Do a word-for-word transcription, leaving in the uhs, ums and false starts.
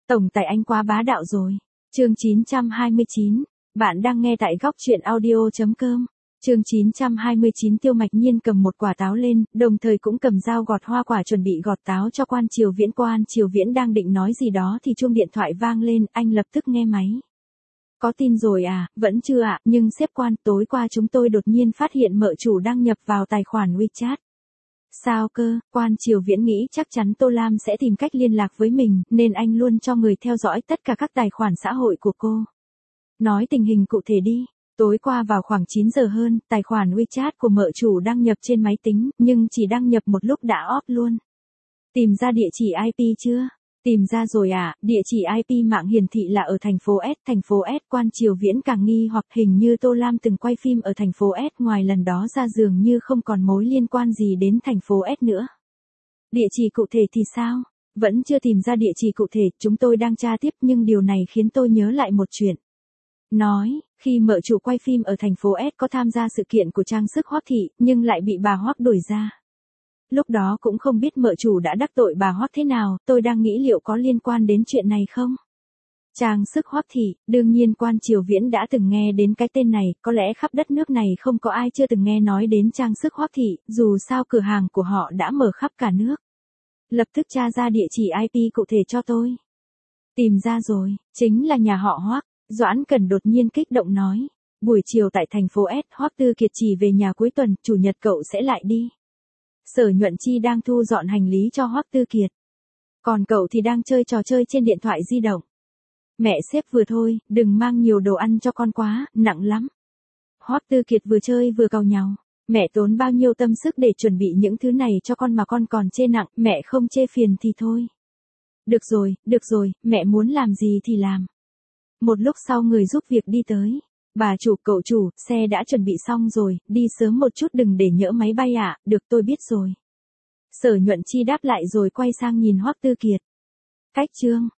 Tổng tài anh quá bá đạo rồi. Chương chín trăm hai mươi chín. Bạn đang nghe tại góc truyện audio chấm com. Chương chín trăm hai mươi chín. Tiêu Mạch Nhiên cầm một quả táo lên, đồng thời cũng cầm dao gọt hoa quả chuẩn bị gọt táo cho Quan Triều Viễn. Quan Triều Viễn đang định nói gì đó thì chuông điện thoại vang lên, anh lập tức nghe máy. Có tin rồi à? Vẫn chưa ạ, nhưng sếp Quan, tối qua chúng tôi đột nhiên phát hiện mợ chủ đăng nhập vào tài khoản WeChat. Sao cơ? Quan Triều Viễn nghĩ chắc chắn Tô Lam sẽ tìm cách liên lạc với mình, nên anh luôn cho người theo dõi tất cả các tài khoản xã hội của cô. Nói tình hình cụ thể đi. Tối qua vào khoảng chín giờ hơn, tài khoản WeChat của mợ chủ đăng nhập trên máy tính, nhưng chỉ đăng nhập một lúc đã off luôn. Tìm ra địa chỉ i pê chưa? Tìm ra rồi à, địa chỉ i pê mạng hiển thị là ở thành phố S, thành phố S. Quan Triều Viễn càng nghi hoặc hình như Tô Lam từng quay phim ở thành phố S, ngoài lần đó ra dường như không còn mối liên quan gì đến thành phố S nữa. Địa chỉ cụ thể thì sao? Vẫn chưa tìm ra địa chỉ cụ thể, chúng tôi đang tra tiếp, nhưng điều này khiến tôi nhớ lại một chuyện. Nói, khi mợ chủ quay phim ở thành phố S có tham gia sự kiện của trang sức Hoắc Thị, nhưng lại bị bà Hoắc đuổi ra. Lúc đó cũng không biết mợ chủ đã đắc tội bà Hoắc thế nào, tôi đang nghĩ liệu có liên quan đến chuyện này không? Trang sức Hoắc Thị, đương nhiên Quan Triều Viễn đã từng nghe đến cái tên này, có lẽ khắp đất nước này không có ai chưa từng nghe nói đến trang sức Hoắc Thị, dù sao cửa hàng của họ đã mở khắp cả nước. Lập tức tra ra địa chỉ i pê cụ thể cho tôi. Tìm ra rồi, chính là nhà họ Hoắc. Doãn Cẩn đột nhiên kích động nói. Buổi chiều tại thành phố S, Hoắc Tư Kiệt chỉ về nhà cuối tuần, chủ nhật cậu sẽ lại đi. Sở Nhuận Chi đang thu dọn hành lý cho Hoắc Tư Kiệt. Còn cậu thì đang chơi trò chơi trên điện thoại di động. Mẹ xếp vừa thôi, đừng mang nhiều đồ ăn cho con quá, nặng lắm. Hoắc Tư Kiệt vừa chơi vừa càu nhàu. Mẹ tốn bao nhiêu tâm sức để chuẩn bị những thứ này cho con mà con còn chê nặng, mẹ không chê phiền thì thôi. Được rồi, được rồi, mẹ muốn làm gì thì làm. Một lúc sau người giúp việc đi tới. Bà chủ, cậu chủ, xe đã chuẩn bị xong rồi, đi sớm một chút đừng để nhỡ máy bay ạ, à, được tôi biết rồi. Sở Nhuận Chi đáp lại rồi quay sang nhìn Hoắc Tư Kiệt. Cách chương,